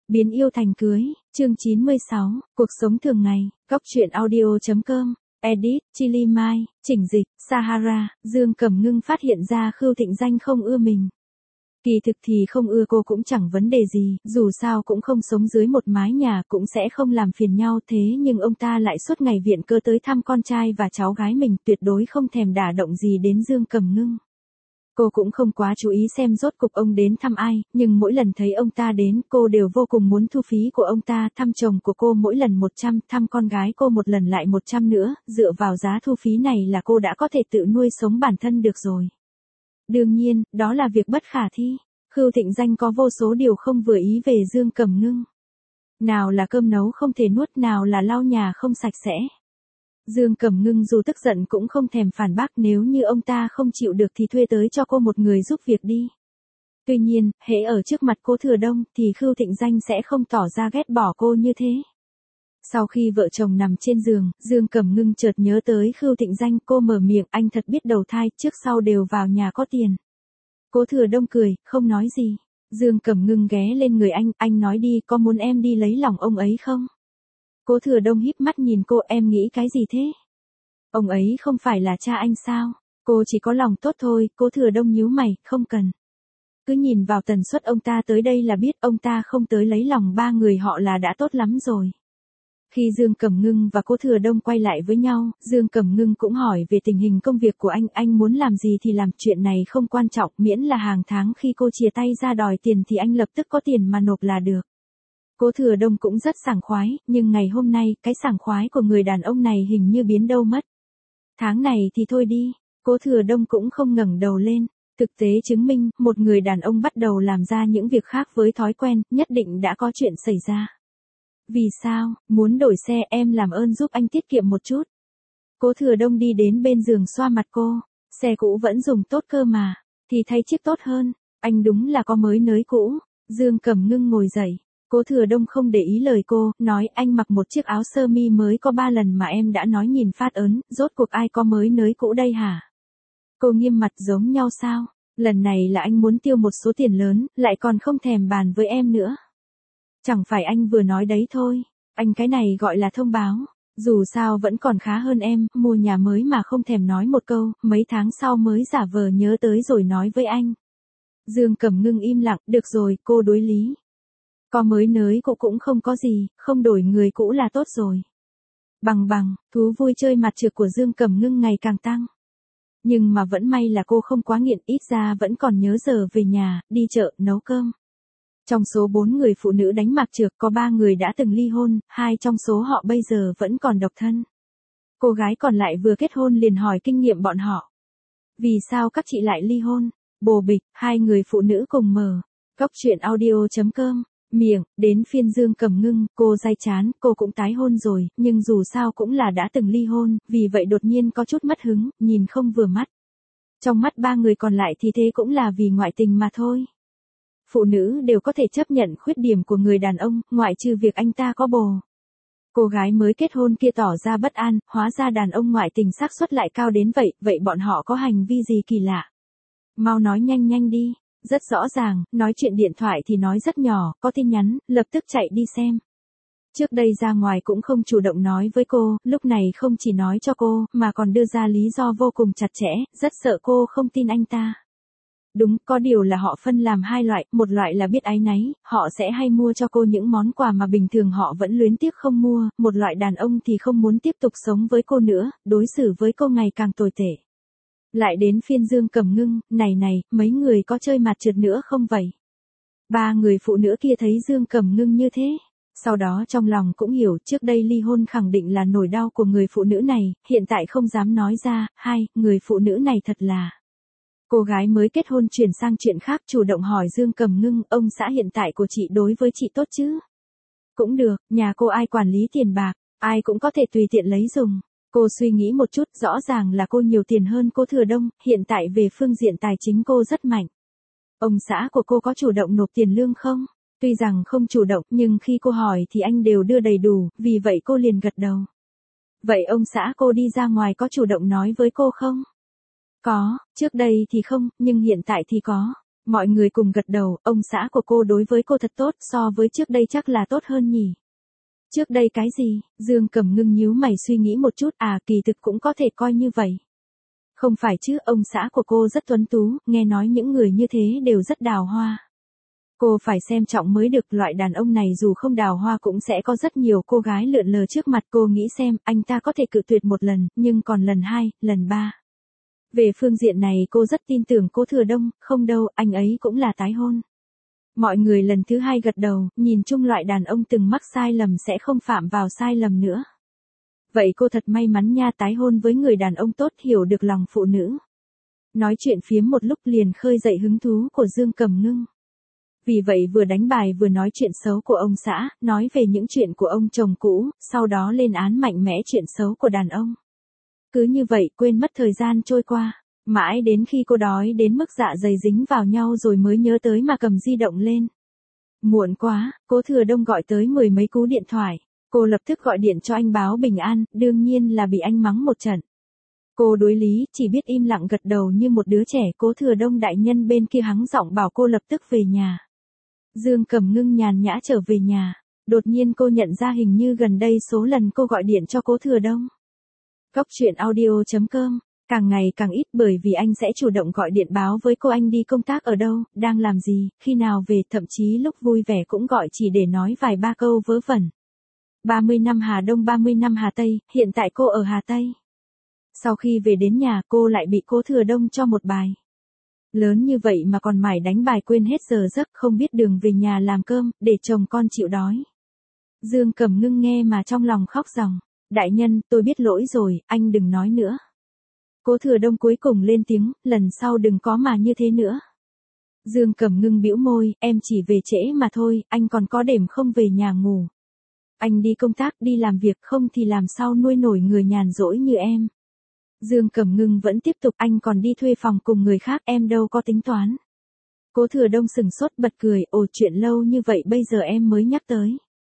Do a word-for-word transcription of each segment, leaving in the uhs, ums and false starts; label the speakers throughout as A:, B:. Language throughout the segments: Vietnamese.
A: Biến yêu thành cưới, chương chín mươi sáu, cuộc sống thường ngày, góc truyện audio.com, edit, Chili Mai, chỉnh dịch, Sahara, Dương Cẩm Ngưng phát hiện ra Khưu Thịnh Danh không ưa mình. Kỳ thực thì không ưa cô cũng chẳng vấn đề gì, dù sao cũng không sống dưới một mái nhà cũng sẽ không làm phiền nhau thế nhưng ông ta lại suốt ngày viện cơ tới thăm con trai và cháu gái mình tuyệt đối không thèm đả động gì đến Dương Cẩm Ngưng. Cô cũng không quá chú ý xem rốt cục ông đến thăm ai, nhưng mỗi lần thấy ông ta đến cô đều vô cùng muốn thu phí của ông ta, thăm chồng của cô mỗi lần một trăm, thăm con gái cô một lần lại một trăm nữa, dựa vào giá thu phí này là cô đã có thể tự nuôi sống bản thân được rồi. Đương nhiên, đó là việc bất khả thi. Khưu Thịnh Danh có vô số điều không vừa ý về Dương Cẩm Ngưng. Nào là cơm nấu không thể nuốt, nào là lau nhà không sạch sẽ. Dương Cẩm Ngưng dù tức giận cũng không thèm phản bác, nếu như ông ta không chịu được thì thuê tới cho cô một người giúp việc đi. Tuy nhiên, hễ ở trước mặt Cố Thừa Đông thì Khưu Thịnh Danh sẽ không tỏ ra ghét bỏ cô như thế. Sau khi vợ chồng nằm trên giường, Dương Cẩm Ngưng chợt nhớ tới Khưu Thịnh Danh, cô mở miệng, anh thật biết đầu thai, trước sau đều vào nhà có tiền. Cố Thừa Đông cười, không nói gì. Dương Cẩm Ngưng ghé lên người anh, anh nói đi, có muốn em đi lấy lòng ông ấy không? Cố Thừa Đông híp mắt nhìn cô, em nghĩ cái gì thế? Ông ấy không phải là cha anh sao? Cô chỉ có lòng tốt thôi. Cố Thừa Đông nhíu mày, không cần. Cứ nhìn vào tần suất ông ta tới đây là biết ông ta không tới lấy lòng ba người họ là đã tốt lắm rồi. Khi Dương Cẩm Ngưng và Cố Thừa Đông quay lại với nhau, Dương Cẩm Ngưng cũng hỏi về tình hình công việc của anh, anh muốn làm gì thì làm, chuyện này không quan trọng, miễn là hàng tháng khi cô chia tay ra đòi tiền thì anh lập tức có tiền mà nộp là được. Cố Thừa Đông cũng rất sảng khoái, nhưng ngày hôm nay, cái sảng khoái của người đàn ông này hình như biến đâu mất. Tháng này thì thôi đi, Cố Thừa Đông cũng không ngẩng đầu lên. Thực tế chứng minh, một người đàn ông bắt đầu làm ra những việc khác với thói quen, nhất định đã có chuyện xảy ra. Vì sao, muốn đổi xe, em làm ơn giúp anh tiết kiệm một chút. Cố Thừa Đông đi đến bên giường xoa mặt cô, xe cũ vẫn dùng tốt cơ mà, thì thay chiếc tốt hơn, anh đúng là có mới nới cũ. Dương Cẩm Ngưng ngồi dậy. Cố Thừa Đông không để ý lời cô, nói anh mặc một chiếc áo sơ mi mới có ba lần mà em đã nói nhìn phát ớn, rốt cuộc ai có mới nới cũ đây hả? Cô nghiêm mặt, giống nhau sao? Lần này là anh muốn tiêu một số tiền lớn, lại còn không thèm bàn với em nữa. Chẳng phải anh vừa nói đấy thôi, anh cái này gọi là thông báo, dù sao vẫn còn khá hơn em, mua nhà mới mà không thèm nói một câu, mấy tháng sau mới giả vờ nhớ tới rồi nói với anh. Dương Cẩm Ngưng im lặng, được rồi, cô đối lý. Có mới nới cũ cũng không có gì, không đổi người cũ là tốt rồi. Bằng bằng, thú vui chơi mặt trược của Dương Cẩm Ngưng ngày càng tăng. Nhưng mà vẫn may là cô không quá nghiện, ít ra vẫn còn nhớ giờ về nhà, đi chợ, nấu cơm. Trong số bốn người phụ nữ đánh mặt trược có ba người đã từng ly hôn, hai trong số họ bây giờ vẫn còn độc thân. Cô gái còn lại vừa kết hôn liền hỏi kinh nghiệm bọn họ. Vì sao các chị lại ly hôn? Bồ bịch, hai người phụ nữ cùng mở. Góc truyện audio.com. Miệng, đến phiên Dương Cẩm Ngưng, cô day chán, cô cũng tái hôn rồi, nhưng dù sao cũng là đã từng ly hôn, vì vậy đột nhiên có chút mất hứng, nhìn không vừa mắt. Trong mắt ba người còn lại thì thế cũng là vì ngoại tình mà thôi. Phụ nữ đều có thể chấp nhận khuyết điểm của người đàn ông, ngoại trừ việc anh ta có bồ. Cô gái mới kết hôn kia tỏ ra bất an, hóa ra đàn ông ngoại tình xác suất lại cao đến vậy, vậy bọn họ có hành vi gì kỳ lạ? Mau nói nhanh nhanh đi. Rất rõ ràng, nói chuyện điện thoại thì nói rất nhỏ, có tin nhắn, lập tức chạy đi xem. Trước đây ra ngoài cũng không chủ động nói với cô, lúc này không chỉ nói cho cô, mà còn đưa ra lý do vô cùng chặt chẽ, rất sợ cô không tin anh ta. Đúng, có điều là họ phân làm hai loại, một loại là biết áy náy, họ sẽ hay mua cho cô những món quà mà bình thường họ vẫn luyến tiếc không mua, một loại đàn ông thì không muốn tiếp tục sống với cô nữa, đối xử với cô ngày càng tồi tệ. Lại đến phiên Dương Cẩm Ngưng, này này, mấy người có chơi mặt trượt nữa không vậy? Ba người phụ nữ kia thấy Dương Cẩm Ngưng như thế. Sau đó trong lòng cũng hiểu, trước đây ly hôn khẳng định là nỗi đau của người phụ nữ này, hiện tại không dám nói ra, hai, người phụ nữ này thật là. Cô gái mới kết hôn chuyển sang chuyện khác, chủ động hỏi Dương Cẩm Ngưng, ông xã hiện tại của chị đối với chị tốt chứ? Cũng được, nhà cô ai quản lý tiền bạc, ai cũng có thể tùy tiện lấy dùng. Cô suy nghĩ một chút, rõ ràng là cô nhiều tiền hơn Cố Thừa Đông, hiện tại về phương diện tài chính cô rất mạnh. Ông xã của cô có chủ động nộp tiền lương không? Tuy rằng không chủ động, nhưng khi cô hỏi thì anh đều đưa đầy đủ, vì vậy cô liền gật đầu. Vậy ông xã cô đi ra ngoài có chủ động nói với cô không? Có, trước đây thì không, nhưng hiện tại thì có. Mọi người cùng gật đầu, ông xã của cô đối với cô thật tốt, so với trước đây chắc là tốt hơn nhỉ. Trước đây cái gì? Dương Cẩm Ngưng nhíu mày suy nghĩ một chút, à kỳ thực cũng có thể coi như vậy. Không phải chứ, ông xã của cô rất tuấn tú, nghe nói những người như thế đều rất đào hoa. Cô phải xem trọng mới được, loại đàn ông này dù không đào hoa cũng sẽ có rất nhiều cô gái lượn lờ trước mặt. Cô nghĩ xem, anh ta có thể cự tuyệt một lần, nhưng còn lần hai, lần ba. Về phương diện này cô rất tin tưởng Cố Thừa Đông, không đâu, anh ấy cũng là tái hôn. Mọi người lần thứ hai gật đầu, nhìn chung loại đàn ông từng mắc sai lầm sẽ không phạm vào sai lầm nữa. Vậy cô thật may mắn nha, tái hôn với người đàn ông tốt, hiểu được lòng phụ nữ. Nói chuyện phiếm một lúc liền khơi dậy hứng thú của Dương Cẩm Ngưng. Vì vậy vừa đánh bài vừa nói chuyện xấu của ông xã, nói về những chuyện của ông chồng cũ, sau đó lên án mạnh mẽ chuyện xấu của đàn ông. Cứ như vậy quên mất thời gian trôi qua, mãi đến khi cô đói đến mức dạ dày dính vào nhau rồi mới nhớ tới mà cầm di động lên. Muộn quá, Cố Thừa Đông gọi tới mười mấy cú điện thoại, cô lập tức gọi điện cho anh báo bình an, đương nhiên là bị anh mắng một trận. Cô đối lý, chỉ biết im lặng gật đầu như một đứa trẻ. Cố Thừa Đông đại nhân bên kia hắng giọng bảo cô lập tức về nhà. Dương Cẩm Ngưng nhàn nhã trở về nhà, đột nhiên cô nhận ra hình như gần đây số lần cô gọi điện cho Cố Thừa Đông. Góc truyện audio chấm com, càng ngày càng ít bởi vì anh sẽ chủ động gọi điện báo với cô anh đi công tác ở đâu, đang làm gì, khi nào về, thậm chí lúc vui vẻ cũng gọi chỉ để nói vài ba câu vớ vẩn. ba mươi năm Hà Đông ba mươi năm Hà Tây, hiện tại cô ở Hà Tây. Sau khi về đến nhà cô lại bị Cố Thừa Đông cho một bài. Lớn như vậy mà còn mải đánh bài quên hết giờ giấc, không biết đường về nhà làm cơm, để chồng con chịu đói. Dương Cẩm Ngưng nghe mà trong lòng khóc ròng. Đại nhân, tôi biết lỗi rồi, anh đừng nói nữa. Cố Thừa Đông cuối cùng lên tiếng, lần sau đừng có mà như thế nữa. Dương Cẩm Ngưng bĩu môi, em chỉ về trễ mà thôi, anh còn có đêm không về nhà ngủ. Anh đi công tác, đi làm việc, không thì làm sao nuôi nổi người nhàn rỗi như em. Dương Cẩm Ngưng vẫn tiếp tục, anh còn đi thuê phòng cùng người khác, em đâu có tính toán. Cố Thừa Đông sừng sốt bật cười, ồ chuyện lâu như vậy bây giờ em mới nhắc tới.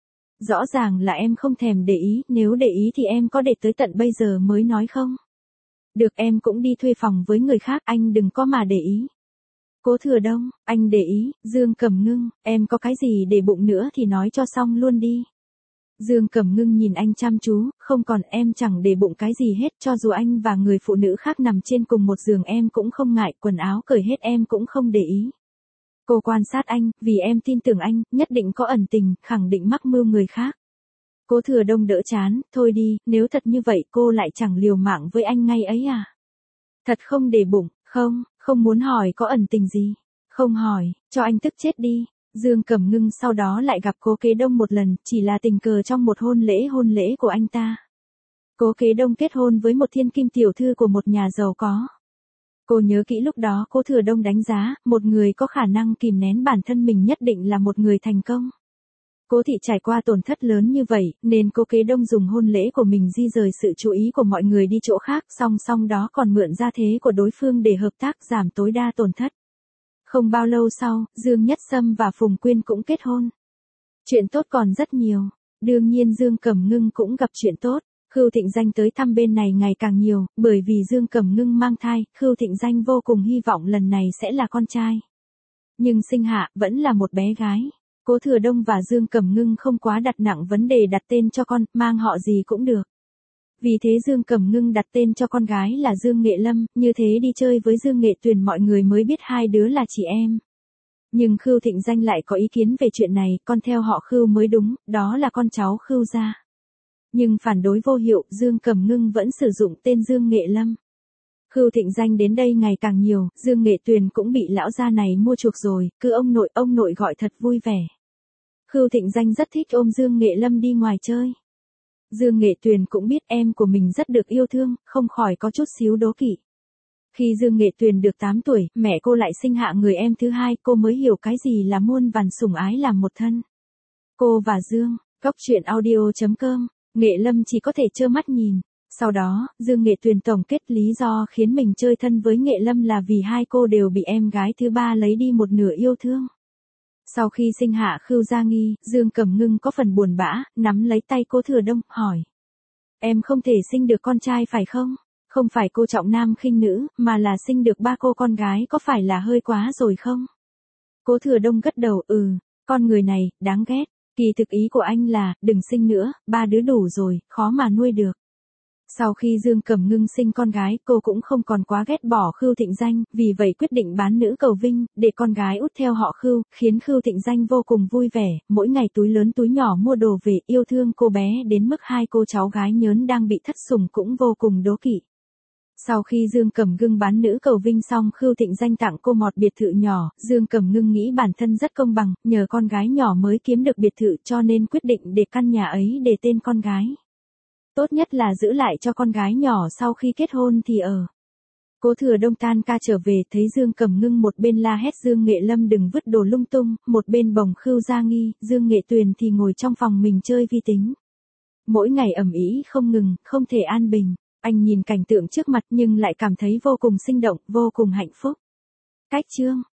A: Rõ ràng là em không thèm để ý, nếu để ý thì em có để tới tận bây giờ mới nói không? Được, em cũng đi thuê phòng với người khác, anh đừng có mà để ý. Cố Thừa Đông, anh để ý. Dương Cẩm Ngưng, em có cái gì để bụng nữa thì nói cho xong luôn đi. Dương Cẩm Ngưng nhìn anh chăm chú, không còn, em chẳng để bụng cái gì hết, cho dù anh và người phụ nữ khác nằm trên cùng một giường em cũng không ngại, quần áo cởi hết em cũng không để ý. Cô quan sát anh, vì em tin tưởng anh, nhất định có ẩn tình, khẳng định mắc mưu người khác. Cố Thừa Đông đỡ chán, thôi đi, nếu thật như vậy cô lại chẳng liều mạng với anh ngay ấy à? Thật không để bụng, không, không muốn hỏi có ẩn tình gì. Không hỏi, cho anh tức chết đi. Dương Cẩm Ngưng sau đó lại gặp Cố Kế Đông một lần, chỉ là tình cờ trong một hôn lễ hôn lễ của anh ta. Cố Kế Đông kết hôn với một thiên kim tiểu thư của một nhà giàu có. Cô nhớ kỹ lúc đó Cố Thừa Đông đánh giá, một người có khả năng kìm nén bản thân mình nhất định là một người thành công. Cố thị trải qua tổn thất lớn như vậy, nên Cố Kế Đông dùng hôn lễ của mình di rời sự chú ý của mọi người đi chỗ khác, song song đó còn mượn gia thế của đối phương để hợp tác giảm tối đa tổn thất. Không bao lâu sau, Dương Nhất Sâm và Phùng Quyên cũng kết hôn. Chuyện tốt còn rất nhiều, đương nhiên Dương Cẩm Ngưng cũng gặp chuyện tốt. Khưu Thịnh Danh tới thăm bên này ngày càng nhiều, bởi vì Dương Cẩm Ngưng mang thai, Khưu Thịnh Danh vô cùng hy vọng lần này sẽ là con trai. Nhưng sinh hạ, vẫn là một bé gái. Cố Thừa Đông và Dương Cẩm Ngưng không quá đặt nặng vấn đề đặt tên cho con, mang họ gì cũng được. Vì thế Dương Cẩm Ngưng đặt tên cho con gái là Dương Nghệ Lâm, như thế đi chơi với Dương Nghệ Tuyền mọi người mới biết hai đứa là chị em. Nhưng Khưu Thịnh Danh lại có ý kiến về chuyện này, con theo họ Khưu mới đúng, đó là con cháu Khưu gia. Nhưng phản đối vô hiệu, Dương Cẩm Ngưng vẫn sử dụng tên Dương Nghệ Lâm. Khưu Thịnh Danh đến đây ngày càng nhiều, Dương Nghệ Tuyền cũng bị lão gia này mua chuộc rồi, cứ ông nội ông nội gọi thật vui vẻ. Khưu Thịnh Danh rất thích ôm Dương Nghệ Lâm đi ngoài chơi. Dương Nghệ Tuyền cũng biết em của mình rất được yêu thương, không khỏi có chút xíu đố kỵ. Khi Dương Nghệ Tuyền được tám tuổi, mẹ cô lại sinh hạ người em thứ hai, cô mới hiểu cái gì là muôn vàn sủng ái làm một thân. Cô và Dương, góc truyện audio chấm com, Nghệ Lâm chỉ có thể trơ mắt nhìn. Sau đó, Dương Nghệ Tuyền tổng kết lý do khiến mình chơi thân với Nghệ Lâm là vì hai cô đều bị em gái thứ ba lấy đi một nửa yêu thương. Sau khi sinh hạ Khưu Gia Nghi, Dương Cẩm Ngưng có phần buồn bã, nắm lấy tay Cố Thừa Đông, hỏi. Em không thể sinh được con trai phải không? Không phải cô trọng nam khinh nữ, mà là sinh được ba cô con gái có phải là hơi quá rồi không? Cố Thừa Đông gật đầu, ừ, con người này, đáng ghét. Kỳ thực ý của anh là, đừng sinh nữa, ba đứa đủ rồi, khó mà nuôi được. Sau khi Dương Cẩm Ngưng sinh con gái, cô cũng không còn quá ghét bỏ Khưu Thịnh Danh, vì vậy quyết định bán nữ cầu vinh, để con gái út theo họ Khưu, khiến Khưu Thịnh Danh vô cùng vui vẻ, mỗi ngày túi lớn túi nhỏ mua đồ về, yêu thương cô bé đến mức hai cô cháu gái nhớn đang bị thất sủng cũng vô cùng đố kỵ. Sau khi Dương Cẩm Ngưng bán nữ cầu vinh xong, Khưu Thịnh Danh tặng cô một biệt thự nhỏ, Dương Cẩm Ngưng nghĩ bản thân rất công bằng, nhờ con gái nhỏ mới kiếm được biệt thự cho nên quyết định để căn nhà ấy để tên con gái. Tốt nhất là giữ lại cho con gái nhỏ sau khi kết hôn thì ở. Cố Thừa Đông tan ca trở về, thấy Dương Cẩm Ngưng một bên la hét Dương Nghệ Lâm đừng vứt đồ lung tung, một bên bồng Khưu Gia Nghi, Dương Nghệ Tuyền thì ngồi trong phòng mình chơi vi tính. Mỗi ngày ầm ĩ không ngừng, không thể an bình. Anh nhìn cảnh tượng trước mặt nhưng lại cảm thấy vô cùng sinh động, vô cùng hạnh phúc. Cách chương